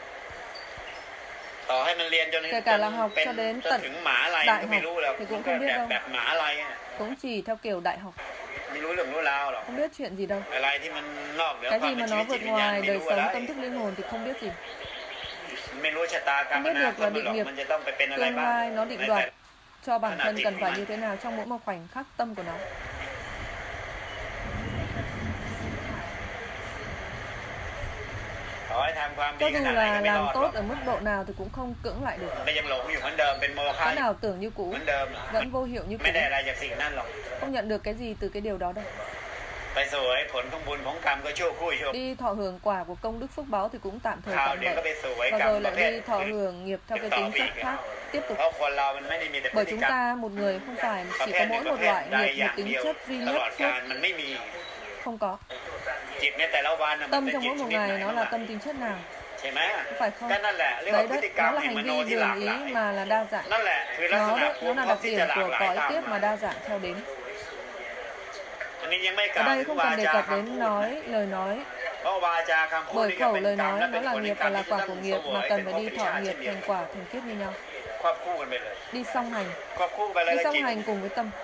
Kể cả là học cho đến tận đại học thì cũng không biết đâu, cũng chỉ theo kiểu đại học, không biết chuyện gì đâu. Cái gì mà nó vượt ngoài đời sống tâm thức linh hồn thì không biết gì, không biết được là định nghiệp tương lai nó định đoạt cho bản thân cần phải như thế nào trong mỗi một khoảnh khắc tâm của nó. Cho dù là làm tốt ở mức độ nào thì cũng không cưỡng lại được. Cái nào tưởng như cũ, vẫn vô hiệu như cũ, không nhận được cái gì từ cái điều đó đâu. Đi thọ hưởng quả của công đức phước báo thì cũng tạm thời tạm vậy, và rồi lại đi thọ hưởng nghiệp theo cái tính chất khác tiếp tục. Bởi chúng ta một người không phải chỉ có mỗi một loại nghiệp, một tính chất duy nhất phước, không có. Tâm trong mỗi một ngày nó là tâm tính chất nào, phải không? Đấy đấy, nó là hành vi đường ý mà là đa dạng. Nó đấy, nó là đặc điểm của cõi tiếp mà đa dạng theo đến. Ở đây không cần đề cập đến nói, lời nói. Bởi khẩu lời nói nó là nghiệp và là quả của nghiệp, mà cần phải đi thọ nghiệp thành quả thành kiếp như nhau. Đi song hành, đi song hành cùng với tâm.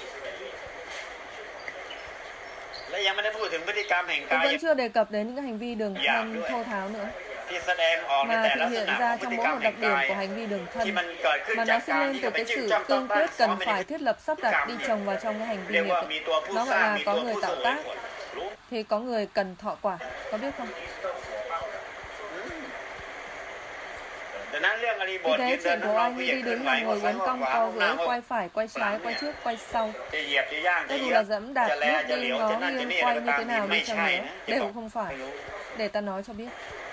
Tôi vẫn chưa đề cập đến những cái hành vi đường thân thô tháo nữa, mà thể hiện ra trong mỗi một đặc điểm của hành vi đường thân, mà nó sinh lên từ cái sự cương quyết cần phải thiết lập sắp đặt đi chồng vào trong cái hành vi nghiệp ấy. Nó gọi là có người tạo tác thì có người cần thọ quả, có biết không? Vì thế chuyện của oai nghi đi đứng nằm ngồi uốn cong co duỗi, quay phải, quay trái, quay trước, quay sau. Cho dù là dẫm đạp, bước đi, ngó nghiêng, quay như thế nào đi chăng nữa, đều không phải. Để ta nói cho biết.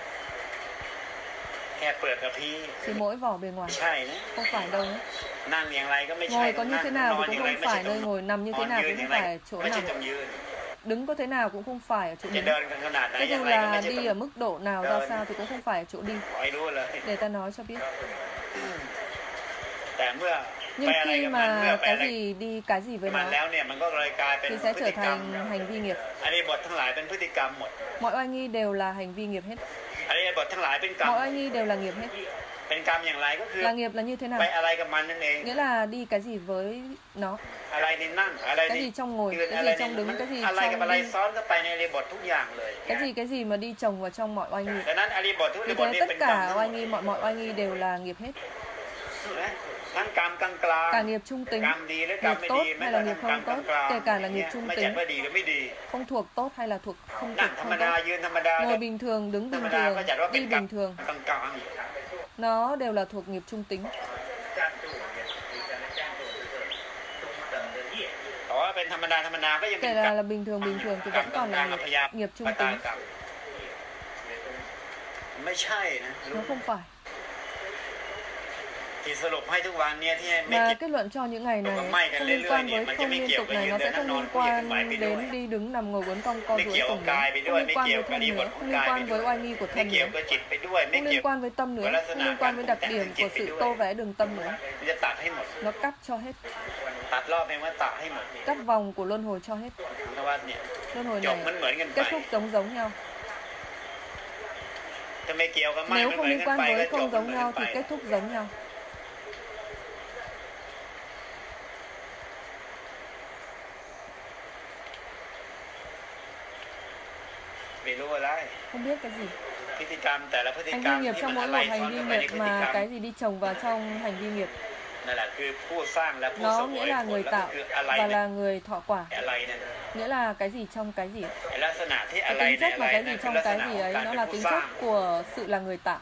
Chỉ mỗi vỏ bề ngoài. Không phải đâu nhé. Ngồi có như thế nào thì cũng không phải nơi ngồi, nằm như thế nào cũng không phải ở chỗ nằm. Đứng có thế nào cũng không phải ở chỗ đứng. Cho dù là đi ở mức độ nào ra sao thì cũng không phải ở chỗ đi. Để ta nói cho biết. Nhưng khi mà cái gì đi cái gì với nó thì sẽ trở thành hành vi nghiệp. Mọi oai nghi đều là hành vi nghiệp hết. Mọi oai nghi đều là nghiệp hết. Là nghiệp là như thế nào? Nghĩa là đi cái gì với nó. Cái gì trong ngồi, cái gì trong đứng, cái gì trong đi. Cái gì cái gì mà đi chồng vào trong mọi oai nghi. Vì thế tất cả oai nghi, mọi mọi oai nghi đều là nghiệp hết. Cả nghiệp trung tính, nghiệp tốt hay là nghiệp không tốt, kể cả là nghiệp trung tính, không thuộc tốt hay là thuộc không thuộc không tốt, ngồi bình thường, đứng bình thường, đi bình thường, nó đều là thuộc nghiệp trung tính. Kể là là bình thường bình thường thì vẫn còn là nghiệp, nghiệp trung tính. Nó không phải. Và kết luận cho những ngày này không liên quan với không liên tục này, nó sẽ không liên quan đến đi đứng nằm ngồi uốn cong co duỗi cùng nữa, không liên quan với thân nữa, không liên quan với oai nghi của thân nữa, không liên quan với tâm nữa, không liên quan với đặc điểm của sự tô vẽ đường tâm nữa. Nó cắt cho hết. Cắt vòng của luân hồi cho hết. Luân hồi này kết thúc giống giống nhau. Nếu không liên quan với không giống nhau thì kết thúc giống nhau. Không biết cái gì. Hành vi nghiệp trong mỗi một hành vi nghiệp mà cái gì đi chồng vào trong hành vi nghiệp. Nó nghĩa là người tạo và là người thọ quả. Nghĩa là cái gì trong cái gì. Cái tính chất mà cái gì trong cái gì ấy, nó là tính chất của sự là người tạo.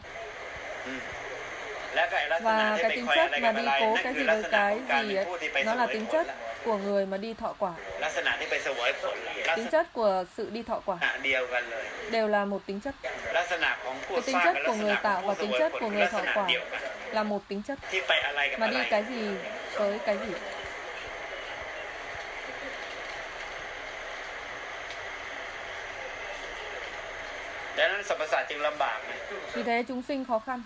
Và cái tính chất mà đi cố cái gì với cái gì ấy, nó là tính chất của người mà đi thọ quả. Tính chất của sự đi thọ quả đều là một tính chất. Cái tính chất của người tạo và tính chất của người thọ quả là một tính chất. Mà đi cái gì với cái gì. Vì thế chúng sinh khó khăn.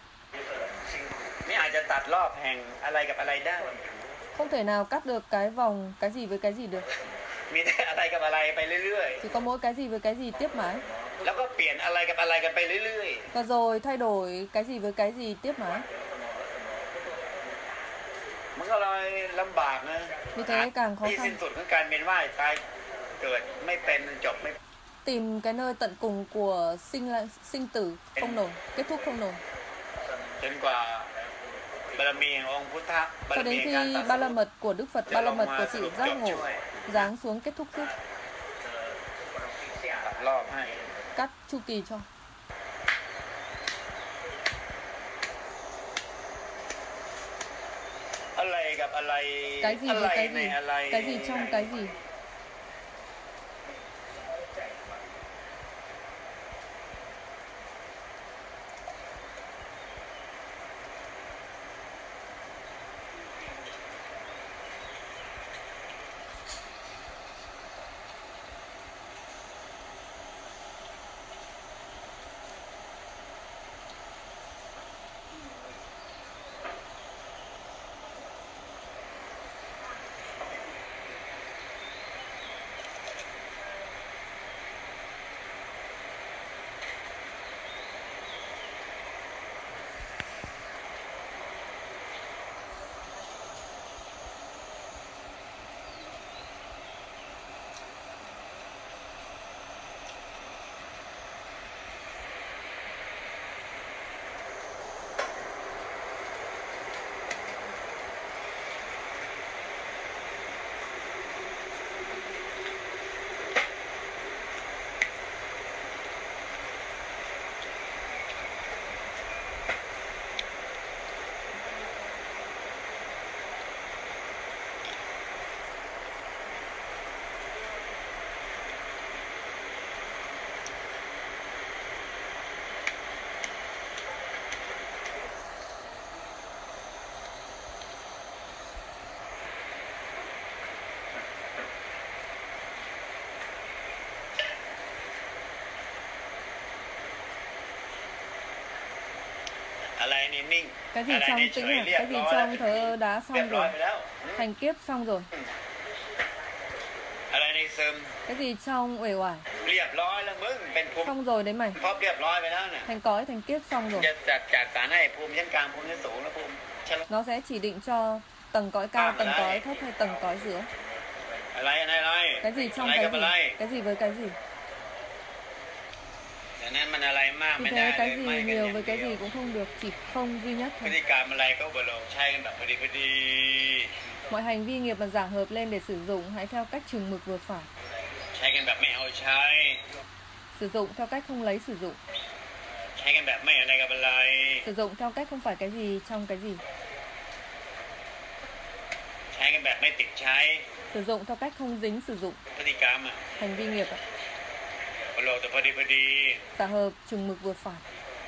Không thể nào cắt được cái vòng cái gì với cái gì được. Chỉ có mỗi cái gì với cái gì tiếp mãi. Và rồi thay đổi cái gì với cái gì tiếp mãi. Vì thế càng khó khăn. Tìm cái nơi tận cùng của sinh sinh tử không nổi, kết thúc không nổi. Cho đến khi ba la mật của Đức Phật, ba la mật của sự giác ngộ giáng xuống kết thúc trước. Cắt chu kỳ cho. Cái gì với cái gì, cái gì trong cái gì. อะไรนิ่ง Cái gì อะไร trong นี่เฉ tĩnh ย lặng, เรียบ cái gì ร้อยแล้ว trong thờ ơ đã เรีย xong บร้อย rồi, ไปแล้ว thành kiếp xong rồi. อะไรในซึม Cái gì trong uể oải, เรียบร้อยแล้วมึงเป็นภูมิ xong rồi đấy mày. ครบเรียบร้อยไปแล้วเนี่ย Thành cõi, thành kiếp xong rồi. จะจัดจากสารให้ภูมิชั้นกลางภูมิชั้นสูงและภูมิชั้น Nó sẽ chỉ định cho tầng cõi cao, À, tầng mà cõi đây. thấp hay tầng cõi giữa. อะไรอะไรอะไร Cái gì อะ trong ไร cái กับอะไร gì, cái gì với cái gì. ดังนั้นมันอะไรมาก Vì ไม่ได้ thế เล cái ย gì ไม่กันอ nhiều ย่าง với เดี cái ยว gì cũng không được, chỉ không duy nhất พฤ thôi. ติกรรมอะไรก็อุปโลกใช้กันแบบพอดีพอดี Mọi hành vi nghiệp mà giả hợp lên để sử dụng hãy theo cách chừng mực vừa phải. ใช้กันแบบไม่เอาใช้ Sử dụng theo cách không lấy sử dụng. ใช้กันแบบไม่อะไรกับอะไร Sử dụng theo cách không phải cái gì trong cái gì. ใช้กันแบบไม่ติดใช้ Sử dụng theo cách không dính sử dụng. พฤติกรรมอ่ะ Hành vi nghiệp ạ. อุปโลกแต่พอดีพอดี Giả hợp chừng mực vừa phải.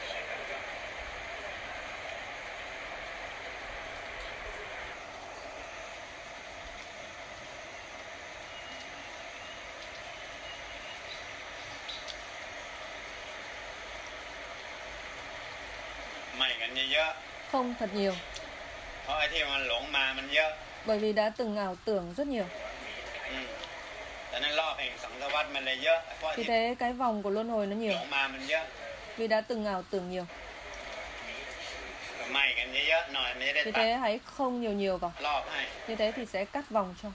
ไม่กันเยอะ Không thật nhiều. ๆเพราะไอ้ที่มันหลงมามันเยอะ Bởi vì đã từng ảo tưởng rất nhiều. อืมแต่นั้นรอบแห่งสังสารวัฏมันเลยเยอะเพราะ Vì ที่ thế cái vòng của luân hồi nó ห nhiều. ลงมามันเยอะ Vì đã từng ảo tưởng nhiều. ก็ไม่กันเยอะๆหน่อยมันจะได้ Vì ตัด thế hãy không nhiều nhiều vào. รอบให้ Như thế thì sẽ cắt vòng cho.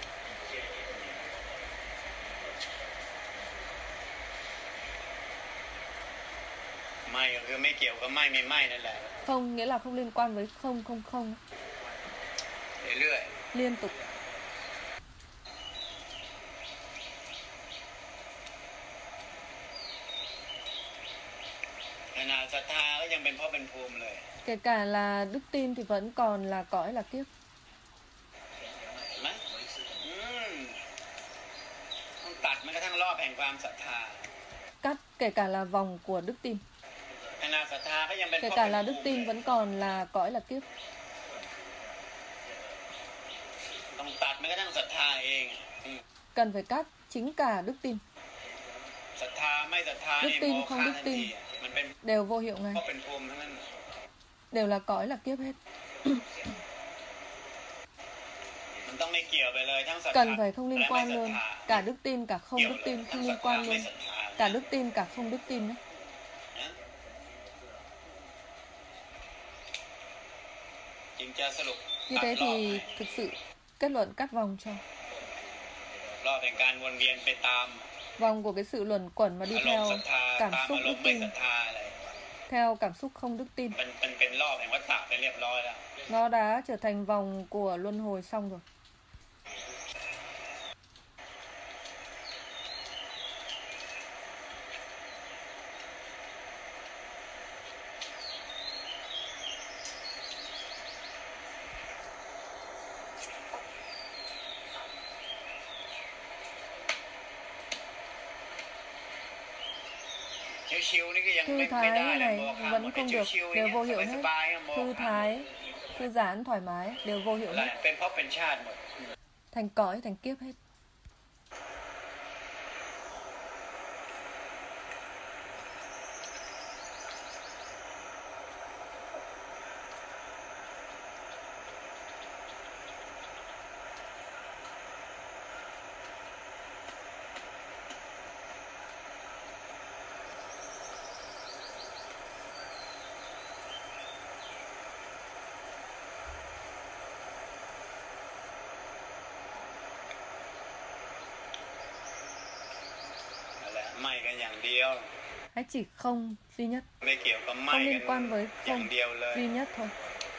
ไม่ก็คือไม่เกี่ยวกับไม่ไม่ไม่นั่นแหละ Không nghĩa là không liên quan với không không không. เรื่อย Liên tục. ๆขนาดศรัทธาก็ยังเป็นเพราะเป็นภูมิเลย Kể cả là đức tin thì vẫn còn là cõi là kiếp. เห็นไหมอืมต้องตัดมันกระทั่งรอบแห่งความศรัทธา Cắt kể cả là vòng của đức tin. ขนาดศรัทธาก็ยังเป็นเพ Kể ราะ cả เป็น là ภู đức มิ tin เลย vẫn còn là cõi là kiếp. ต้องตัดมันกระทั่งศรัทธาเองอืม Cần phải cắt chính cả đức tin. ศรัทธาไม่ศรัทธา Đức นี่ tin โม không ฆะ đức ทัน tin ทีอ่ะมันเป็น đều vô hiệu เพ ngay. ราะเป็นภูมิทั้งนั้น Đều là cõi là kiếp hết. มันต้องไม่เกี่ยวไปเลยทั้งศรัทธา Cần phải không liên และไม่ quan ศรัท luôn. ธา Cả đức tin cả không เกี่ยว đức เลย tin ทั้ không งศรั liên ทธา quan ไม่ luôn. ศรัทธา Cả đức tin cả không đức tin đấy. นะจึงจะสรุป Như ตัด thế รอบ thì ให้ thực sự kết luận cắt vòng cho. รอบแห่งการวนเวียนไปตาม Vòng của cái sự luẩn quẩn mà đi อารม theo ณ์ศรัทธา cảm ตาม xúc อารม đức ณ์ไม่ tin, ศรัทธาอะไร theo cảm xúc không đức tin. มันมันเป็นรอบแห่งวัฏฏะไปเรียบร้อยแล้ว Nó đã trở thành vòng của luân hồi xong rồi. ชิวๆนี่ก็ยัง Thư ไม่ไม่ thái ได้ như เลย này โมฆะ vẫn มันเป็น không được, ชิวๆ đều อย่าง vô เงี้ hiệu ยส hết. บายๆโม Thư ฆะ thái, thư giãn, thoải mái, đều vô hiệu และ hết. เป็นเพราะเป็นชาติหมด Thành cõi, thành kiếp hết. นั่นแหละไม่กันอย่างเดียว Hãy chỉ không duy nhất, ไม่เกี่ยวกับไม่ không กั liên น quan với อย่าง không เดียวเลย duy nhất thôi.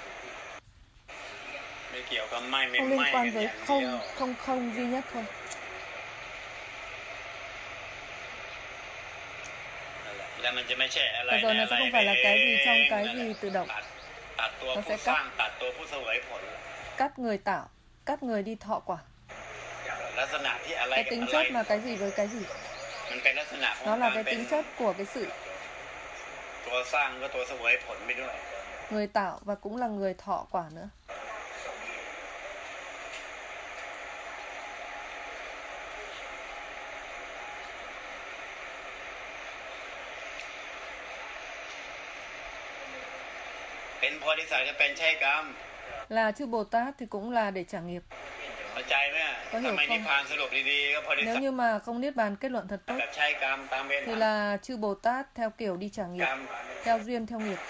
ไม่เกี่ยวกับไม่ไม่ Không ไม่ liên กัน quan อ với ย่างเดียว không không không duy nhất thôi. นั่นแหละแล้วมันจะไม่ใช่อะไร Và rồi ใน nó อะไร sẽ không phải là cái gì trong เอง cái นั่นแหละ gì tự động. ตัดตัดตัว Nó ผู้ sẽ สร้าง cắt ตัดตัวผู้เสวยผล cắt người tạo, cắt người đi thọ quả. ลักษณะที่อะไร Cái กับ tính อะไร chất mà cái gì với cái gì. มันเป็นลักษณะของ Nó là การ cái เป็น tính chất của cái sự ตัวสร้างก็ตัวเสวยผลไปด้วย người tạo và cũng là người thọ quả nữa. Là chư Bồ Tát thì cũng là để trả nghiệp. Có hiểu không? Nếu như mà không niết bàn kết luận thật tốt thì là chư Bồ Tát theo kiểu đi trả nghiệp, theo duyên theo nghiệp.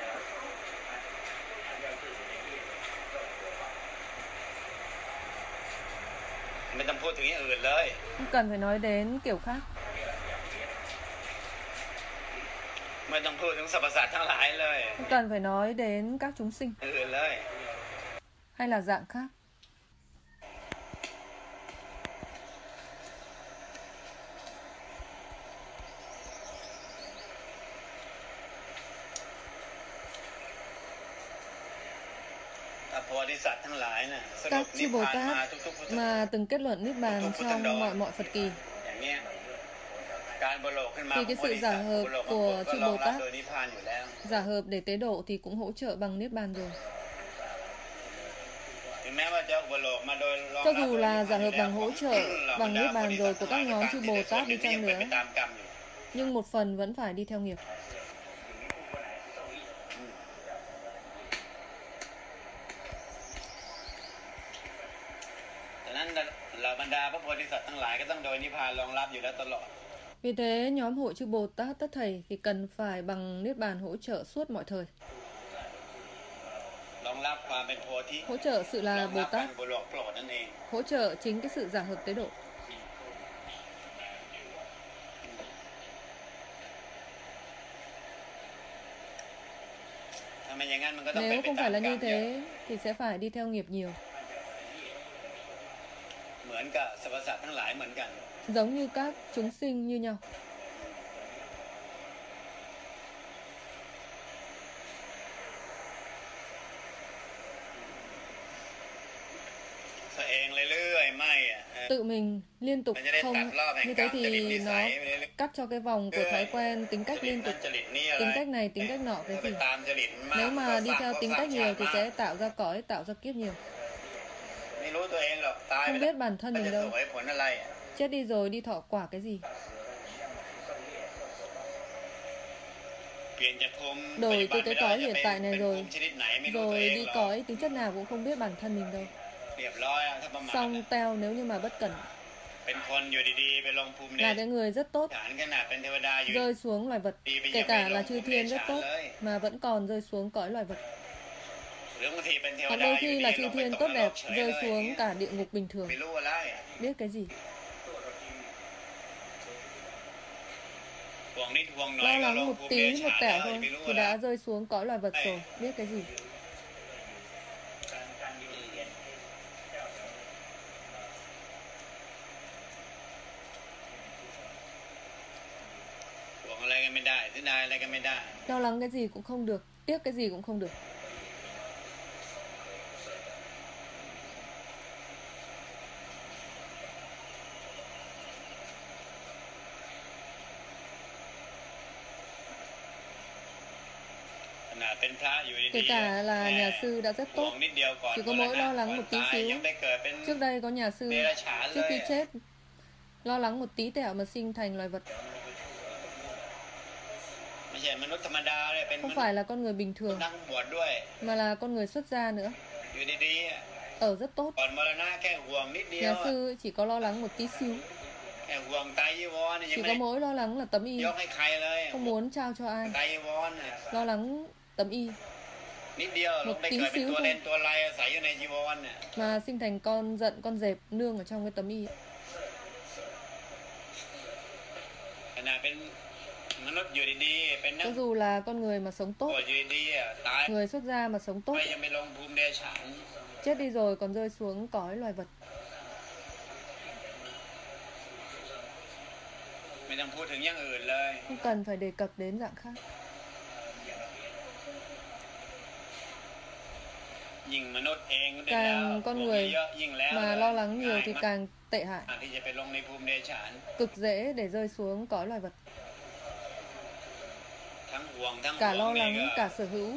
Không cần phải nói đến kiểu khác. Không cần phải nói đến các chúng sinh hay là dạng khác. Các chư Bồ Tát mà từng kết luận niết bàn trong mọi mọi Phật kỳ thì cái sự giả hợp của chư Bồ Tát giả hợp để tế độ thì cũng hỗ trợ bằng niết bàn rồi. Cho dù là giả hợp bằng hỗ trợ bằng niết bàn rồi của các nhóm chư Bồ Tát đi chăng nữa, nhưng một phần vẫn phải đi theo nghiệp. Vì thế nhóm hội chư Bồ Tát tất thảy thì cần phải bằng niết bàn hỗ trợ suốt mọi thời. Hỗ trợ sự là Bồ Tát, hỗ trợ chính cái sự giả hợp tế độ. Nếu không phải là như thế thì sẽ phải đi theo nghiệp nhiều. Giống như các chúng sinh như nhau. Tự mình liên tục không như thế thì nó cắt cho cái vòng của thói quen tính cách liên tục, tính cách này tính cách nọ cái gì. Nếu mà đi theo tính cách nhiều thì sẽ tạo ra cõi, tạo ra kiếp nhiều. Không biết bản thân mình đâu. Chết đi rồi đi thọ quả cái gì. Đổi từ cái cõi hiện tại này rồi Rồi đi cõi tính chất nào cũng không biết bản thân mình đâu. Xong teo nếu như mà bất cẩn. Là cái người rất tốt rơi xuống loài vật, kể cả là chư thiên rất tốt mà vẫn còn rơi xuống cõi loài vật. Hoặc đôi khi là chư thiên tốt đẹp rơi xuống cả địa ngục bình thường. Biết cái gì. Lo lắng một tí, một tẹo thôi thì đã rơi xuống cõi loài vật rồi. Biết cái gì. Lo lắng cái gì cũng không được, tiếc cái gì cũng không được. Kể cả là nhà sư đã rất tốt, chỉ có mỗi lo lắng một tí xíu. Trước đây có nhà sư trước khi chết lo lắng một tí tẹo mà sinh thành loài vật. Không phải là con người bình thường mà là con người xuất gia nữa. Ở rất tốt. Nhà sư chỉ có lo lắng một tí xíu, chỉ có mỗi lo lắng là tấm y, không muốn trao cho ai. Lo lắng tấm y một tí xíu thôi mà sinh thành con giận, con dẹp nương ở trong cái tấm y. Cho dù là con người mà sống tốt, người xuất gia mà sống tốt, chết đi rồi còn rơi xuống cõi loài vật. Không cần phải đề cập đến dạng khác. Càng con người mà lo lắng nhiều thì càng tệ hại, cực dễ để rơi xuống cõi loài vật. Cả lo lắng, cả sở hữu,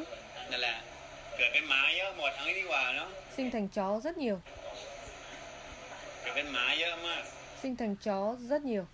sinh thành chó rất nhiều. Sinh thành chó rất nhiều.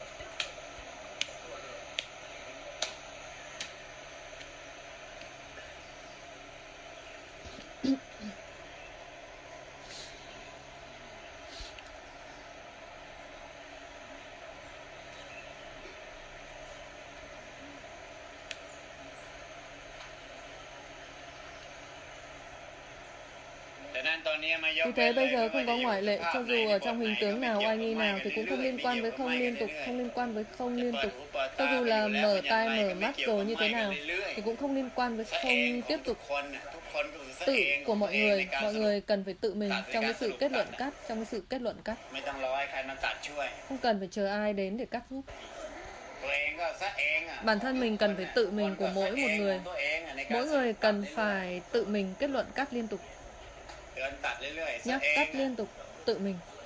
Vì thế bây giờ không có ngoại lệ, cho dù ở trong hình tướng nào, oai nghi nào thì cũng không liên quan với không liên tục, không liên quan với không liên tục. Cho dù là mở tai, mở mắt rồi như thế nào thì cũng không liên quan với không tiếp tục. Tự của mọi người, mọi người cần phải tự mình trong cái sự kết luận cắt, trong cái sự kết luận cắt. Không cần phải chờ ai đến để cắt giúp. Bản thân mình cần phải tự mình của mỗi một người. Mỗi người cần phải tự mình kết luận cắt liên tục. Nhắc cắt liên tục, tự mình.